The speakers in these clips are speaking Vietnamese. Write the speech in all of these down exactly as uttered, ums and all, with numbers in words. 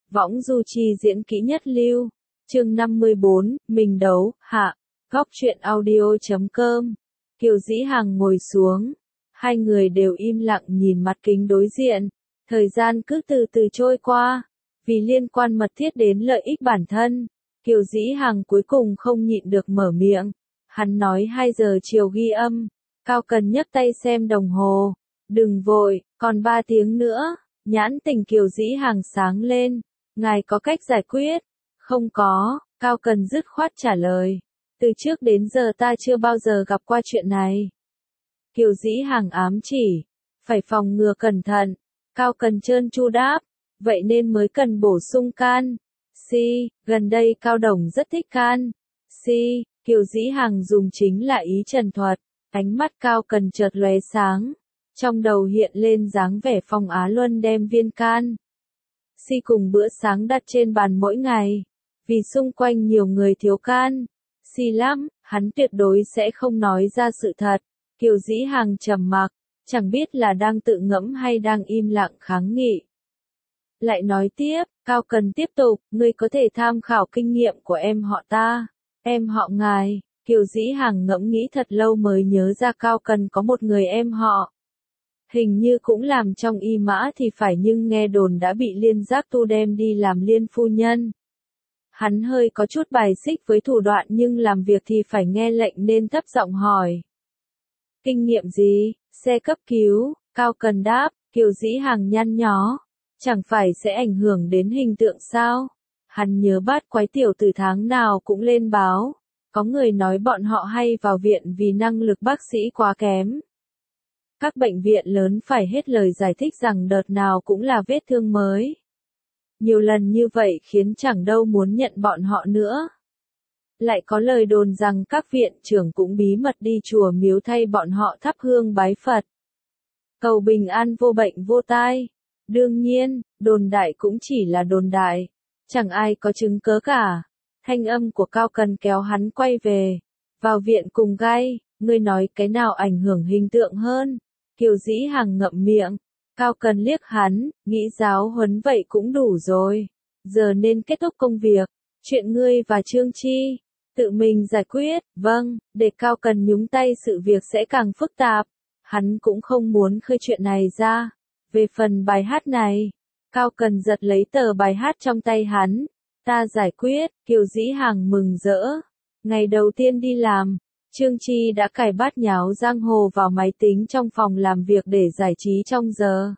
Võng du chi diễn kỹ nhất lưu. Chương năm mươi bốn, mình đấu, hạ. Góc truyện audio chấm com. Kiều Dĩ Hằng ngồi xuống. Hai người đều im lặng nhìn mặt kính đối diện. Thời gian cứ từ từ trôi qua. Vì liên quan mật thiết đến lợi ích bản thân, Kiều Dĩ Hằng cuối cùng không nhịn được mở miệng. Hắn nói hai giờ chiều ghi âm. Cao Cần nhấc tay xem đồng hồ. Đừng vội, còn ba tiếng nữa. Nhãn tình Kiều Dĩ Hằng sáng lên. Ngài có cách giải quyết? Không có, Cao Cần dứt khoát trả lời. Từ trước đến giờ ta chưa bao giờ gặp qua chuyện này. Kiều Dĩ Hằng ám chỉ. Phải phòng ngừa cẩn thận. Cao Cần trơn tru đáp. Vậy nên mới cần bổ sung can. Si, gần đây Cao Đồng rất thích can. Si, Kiều Dĩ Hằng dùng chính là ý trần thuật. Ánh mắt Cao Cần chợt lóe sáng. Trong đầu hiện lên dáng vẻ Phong Á Luân đem viên can. Si cùng bữa sáng đặt trên bàn mỗi ngày. Vì xung quanh nhiều người thiếu can. Si lắm, hắn tuyệt đối sẽ không nói ra sự thật. Kiều Dĩ Hằng trầm mặc, chẳng biết là đang tự ngẫm hay đang im lặng kháng nghị. Lại nói tiếp, Cao Cần tiếp tục, ngươi có thể tham khảo kinh nghiệm của em họ ta, em họ ngài. Kiều Dĩ Hằng ngẫm nghĩ thật lâu mới nhớ ra Cao Cần có một người em họ. Hình như cũng làm trong y mã thì phải, nhưng nghe đồn đã bị Liên Giác Tu đem đi làm liên phu nhân. Hắn hơi có chút bài xích với thủ đoạn nhưng làm việc thì phải nghe lệnh nên thấp giọng hỏi. Kinh nghiệm gì? Xe cấp cứu, Cao Cần đáp. Kiều Dĩ Hằng nhăn nhó. Chẳng phải sẽ ảnh hưởng đến hình tượng sao? Hắn nhớ Bát Quái tiểu tử tháng nào cũng lên báo. Có người nói bọn họ hay vào viện vì năng lực bác sĩ quá kém. Các bệnh viện lớn phải hết lời giải thích rằng đợt nào cũng là vết thương mới. Nhiều lần như vậy khiến chẳng đâu muốn nhận bọn họ nữa. Lại có lời đồn rằng các viện trưởng cũng bí mật đi chùa miếu thay bọn họ thắp hương bái Phật. Cầu bình an vô bệnh vô tai. Đương nhiên, đồn đại cũng chỉ là đồn đại. Chẳng ai có chứng cớ cả. Thanh âm của Cao Cần kéo hắn quay về. Vào viện cùng gai, ngươi nói cái nào ảnh hưởng hình tượng hơn? Kiều Dĩ Hằng ngậm miệng. Cao Cần liếc hắn, nghĩ giáo huấn vậy cũng đủ rồi. Giờ nên kết thúc công việc. Chuyện ngươi và Trương Chi tự mình giải quyết. Vâng, để Cao Cần nhúng tay sự việc sẽ càng phức tạp. Hắn cũng không muốn khơi chuyện này ra. Về phần bài hát này, Cao Cần giật lấy tờ bài hát trong tay hắn. Ta giải quyết. Kiều Dĩ Hằng mừng rỡ. Ngày đầu tiên đi làm, Trương Chi đã cài bát nháo giang hồ vào máy tính trong phòng làm việc để giải trí trong giờ.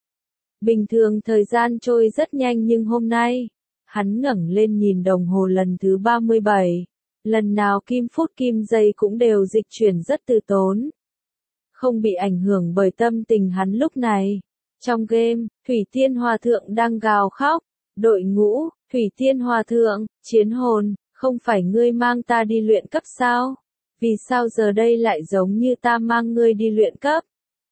Bình thường thời gian trôi rất nhanh nhưng hôm nay, hắn ngẩng lên nhìn đồng hồ lần thứ ba mươi bảy. Lần nào kim phút kim giây cũng đều dịch chuyển rất từ tốn. Không bị ảnh hưởng bởi tâm tình hắn lúc này. Trong game, Thủy Tiên Hòa Thượng đang gào khóc. Đội ngũ, Thủy Tiên Hòa Thượng, chiến hồn, không phải ngươi mang ta đi luyện cấp sao? Vì sao giờ đây lại giống như ta mang ngươi đi luyện cấp?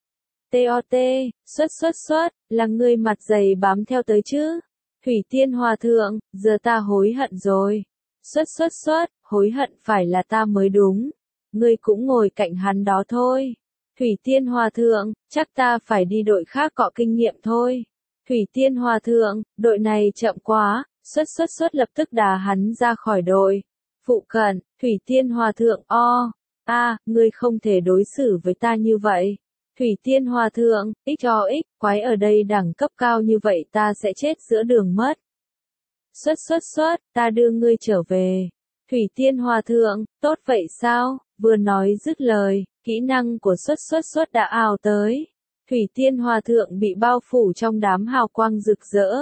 tê o tê, xuất xuất xuất, là ngươi mặt dày bám theo tới chứ? Thủy Tiên Hòa Thượng, giờ ta hối hận rồi. Xuất xuất xuất, hối hận phải là ta mới đúng. Ngươi cũng ngồi cạnh hắn đó thôi. Thủy Tiên Hòa Thượng, chắc ta phải đi đội khác cọ kinh nghiệm thôi. Thủy Tiên Hòa Thượng, đội này chậm quá. Xuất xuất xuất lập tức đá hắn ra khỏi đội. Phụ cận, Thủy Tiên Hòa Thượng o. A, à, ngươi không thể đối xử với ta như vậy. Thủy Tiên Hòa Thượng, x cho x, quái ở đây đẳng cấp cao như vậy ta sẽ chết giữa đường mất. Xuất xuất xuất, ta đưa ngươi trở về. Thủy Tiên Hòa Thượng, tốt vậy sao? Vừa nói dứt lời, kỹ năng của xuất xuất xuất đã ào tới. Thủy Tiên Hòa Thượng bị bao phủ trong đám hào quang rực rỡ.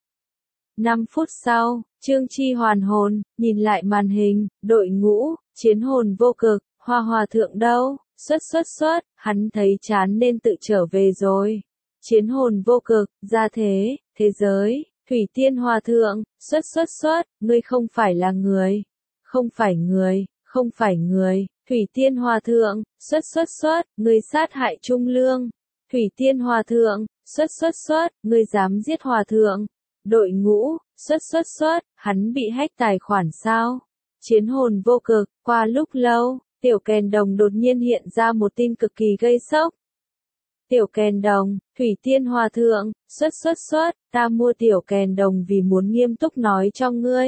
năm phút sau, Trương Chi hoàn hồn, nhìn lại màn hình, đội ngũ, chiến hồn vô cực, Hoa Hòa Thượng đâu? Xuất xuất xuất, hắn thấy chán nên tự trở về rồi. Chiến hồn vô cực, ra thế, thế giới, Thủy Tiên Hòa Thượng, xuất xuất xuất, ngươi không phải là người. Không phải người, không phải người, Thủy Tiên Hòa Thượng, xuất xuất xuất, ngươi sát hại Trung Lương. Thủy Tiên Hòa Thượng, xuất xuất xuất, ngươi dám giết Hòa Thượng. Đội ngũ, xuất xuất xuất, hắn bị hack tài khoản sao? Chiến hồn vô cực, qua lúc lâu, Tiểu Kèn Đồng đột nhiên hiện ra một tin cực kỳ gây sốc. Tiểu kèn đồng, Thủy Tiên Hòa Thượng, xuất xuất xuất, ta mua tiểu kèn đồng vì muốn nghiêm túc nói cho ngươi.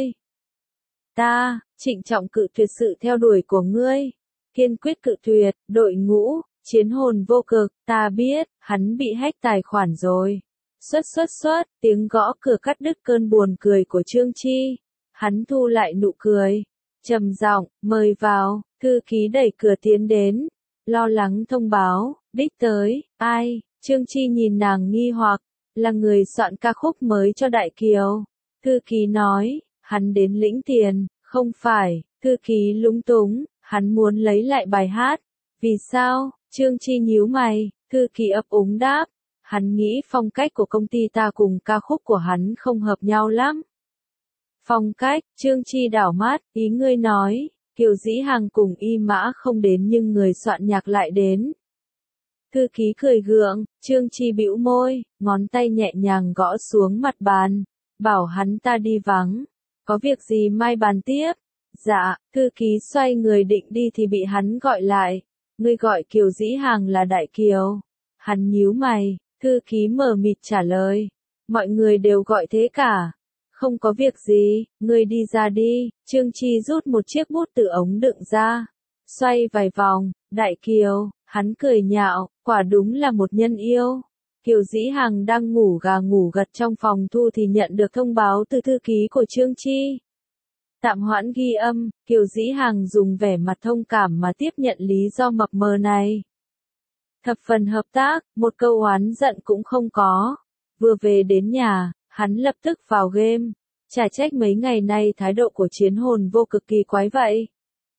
Ta, trịnh trọng cự tuyệt sự theo đuổi của ngươi. Kiên quyết cự tuyệt, đội ngũ, chiến hồn vô cực, ta biết, hắn bị hack tài khoản rồi. Xuất xuất xuất, tiếng gõ cửa cắt đứt cơn buồn cười của Trương Chi. Hắn thu lại nụ cười. Trầm giọng, mời vào, thư ký đẩy cửa tiến đến. Lo lắng thông báo, đích tới, ai, Trương Chi nhìn nàng nghi hoặc, là người soạn ca khúc mới cho Đại Kiều. Thư ký nói, hắn đến lĩnh tiền, không phải, thư ký lúng túng, hắn muốn lấy lại bài hát. Vì sao, Trương Chi nhíu mày, thư ký ấp úng đáp, hắn nghĩ phong cách của công ty ta cùng ca khúc của hắn không hợp nhau lắm. Phong cách, Trương Chi đảo mắt, ý ngươi nói, Kiều Dĩ Hằng cùng Y Mã không đến nhưng người soạn nhạc lại đến. Thư ký cười gượng, Trương Chi bĩu môi, ngón tay nhẹ nhàng gõ xuống mặt bàn, bảo hắn ta đi vắng. Có việc gì mai bàn tiếp? Dạ, thư ký xoay người định đi thì bị hắn gọi lại. Ngươi gọi Kiều Dĩ Hằng là Đại Kiều. Hắn nhíu mày, thư ký mờ mịt trả lời. Mọi người đều gọi thế cả. Không có việc gì, ngươi đi ra đi. Trương Chi rút một chiếc bút từ ống đựng ra. Xoay vài vòng, Đại Kiều, hắn cười nhạo, quả đúng là một nhân yêu. Kiều Dĩ Hằng đang ngủ gà ngủ gật trong phòng thu thì nhận được thông báo từ thư ký của Trương Chi. Tạm hoãn ghi âm, Kiều Dĩ Hằng dùng vẻ mặt thông cảm mà tiếp nhận lý do mập mờ này. Thập phần hợp tác, một câu oán giận cũng không có. Vừa về đến nhà, hắn lập tức vào game. Chả trách mấy ngày nay thái độ của chiến hồn vô cực kỳ quái vậy.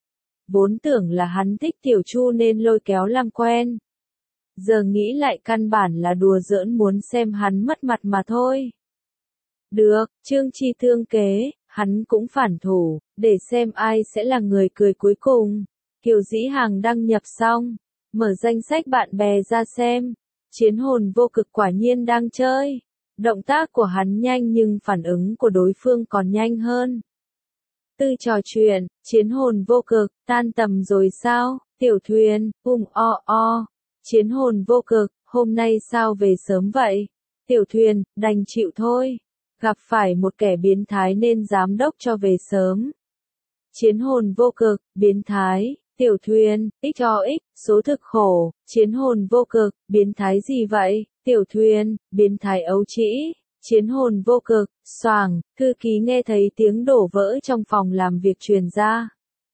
Vốn tưởng là hắn thích Tiểu Chu nên lôi kéo làm quen. Giờ nghĩ lại căn bản là đùa giỡn muốn xem hắn mất mặt mà thôi. Được, Trương Chi thương kế, hắn cũng phản thủ, để xem ai sẽ là người cười cuối cùng. Kiều Dĩ Hằng đăng nhập xong, mở danh sách bạn bè ra xem. Chiến hồn vô cực quả nhiên đang chơi. Động tác của hắn nhanh nhưng phản ứng của đối phương còn nhanh hơn. Tư trò chuyện, chiến hồn vô cực, tan tầm rồi sao, Tiểu Thuyền, um o o. Chiến hồn vô cực, hôm nay sao về sớm vậy? Tiểu Thuyền, đành chịu thôi. Gặp phải một kẻ biến thái nên giám đốc cho về sớm. Chiến hồn vô cực, biến thái, Tiểu Thuyền, x cho x, số thực khổ. Chiến hồn vô cực, biến thái gì vậy? Tiểu Thuyền, biến thái ấu trĩ. Chiến hồn vô cực, xoàng, thư ký nghe thấy tiếng đổ vỡ trong phòng làm việc truyền ra.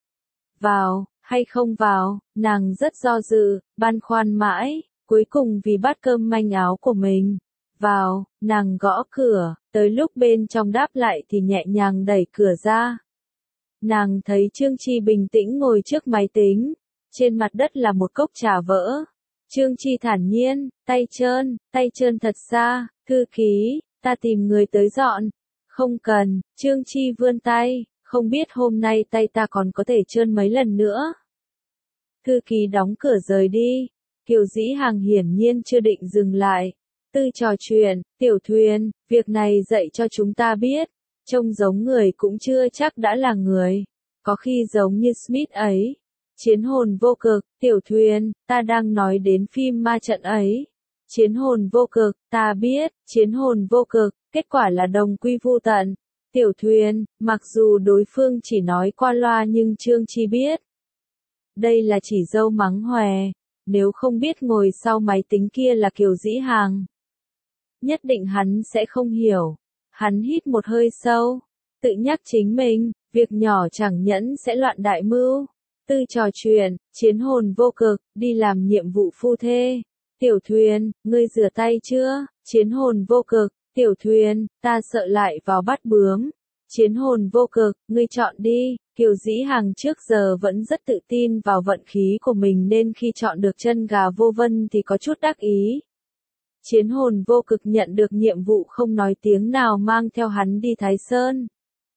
Vào, hay không vào, nàng rất do dự, băn khoăn mãi, cuối cùng vì bát cơm manh áo của mình. Vào, nàng gõ cửa, tới lúc bên trong đáp lại thì nhẹ nhàng đẩy cửa ra. Nàng thấy Trương Chi bình tĩnh ngồi trước máy tính, trên mặt đất là một cốc trà vỡ. Trương Chi thản nhiên, tay trơn, tay trơn thật xa, thư ký, ta tìm người tới dọn. Không cần, Trương Chi vươn tay, không biết hôm nay tay ta còn có thể trơn mấy lần nữa. Thư ký đóng cửa rời đi, Kiều Dĩ Hằng hiển nhiên chưa định dừng lại. Tư trò chuyện, Tiểu Thuyền, việc này dạy cho chúng ta biết, trông giống người cũng chưa chắc đã là người, có khi giống như Smith ấy. Chiến hồn vô cực, Tiểu Thuyền, ta đang nói đến phim ma trận ấy. Chiến hồn vô cực, ta biết, chiến hồn vô cực, kết quả là đồng quy vu tận. Tiểu Thuyền, mặc dù đối phương chỉ nói qua loa nhưng Trương Chi biết. Đây là chỉ dâu mắng hòe, nếu không biết ngồi sau máy tính kia là Kiều Dĩ Hằng. Nhất định hắn sẽ không hiểu. Hắn hít một hơi sâu, tự nhắc chính mình, việc nhỏ chẳng nhẫn sẽ loạn đại mưu. Tư trò chuyện, chiến hồn vô cực, đi làm nhiệm vụ phu thê. Tiểu Thuyền, ngươi rửa tay chưa? Chiến hồn vô cực, Tiểu Thuyền, ta sợ lại vào bắt bướm. Chiến hồn vô cực, ngươi chọn đi. Kiều Dĩ Hằng trước giờ vẫn rất tự tin vào vận khí của mình nên khi chọn được chân gà vô vân thì có chút đắc ý. Chiến hồn vô cực nhận được nhiệm vụ không nói tiếng nào mang theo hắn đi Thái Sơn.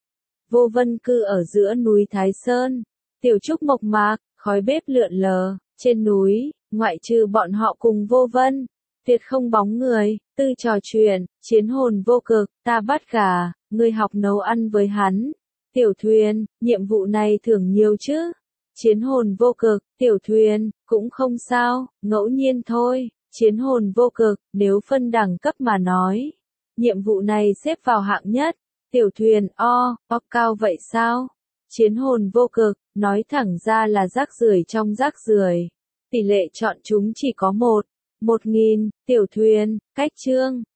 Vô vân cư ở giữa núi Thái Sơn. Tiểu trúc mộc mạc, khói bếp lượn lờ, trên núi, ngoại trừ bọn họ cùng vô vân. Tuyệt không bóng người, tư trò chuyện, chiến hồn vô cực, ta bắt gà, ngươi học nấu ăn với hắn. Tiểu Thuyền, nhiệm vụ này thưởng nhiều chứ. Chiến hồn vô cực, Tiểu Thuyền, cũng không sao, ngẫu nhiên thôi, Chiến hồn vô cực, nếu phân đẳng cấp mà nói. Nhiệm vụ này xếp vào hạng nhất. Tiểu thuyền o, o cao vậy sao? Chiến hồn vô cực, nói thẳng ra là rác rưởi trong rác rưởi. Tỷ lệ chọn chúng chỉ có một. Một nghìn, tiểu thuyền, cách chương.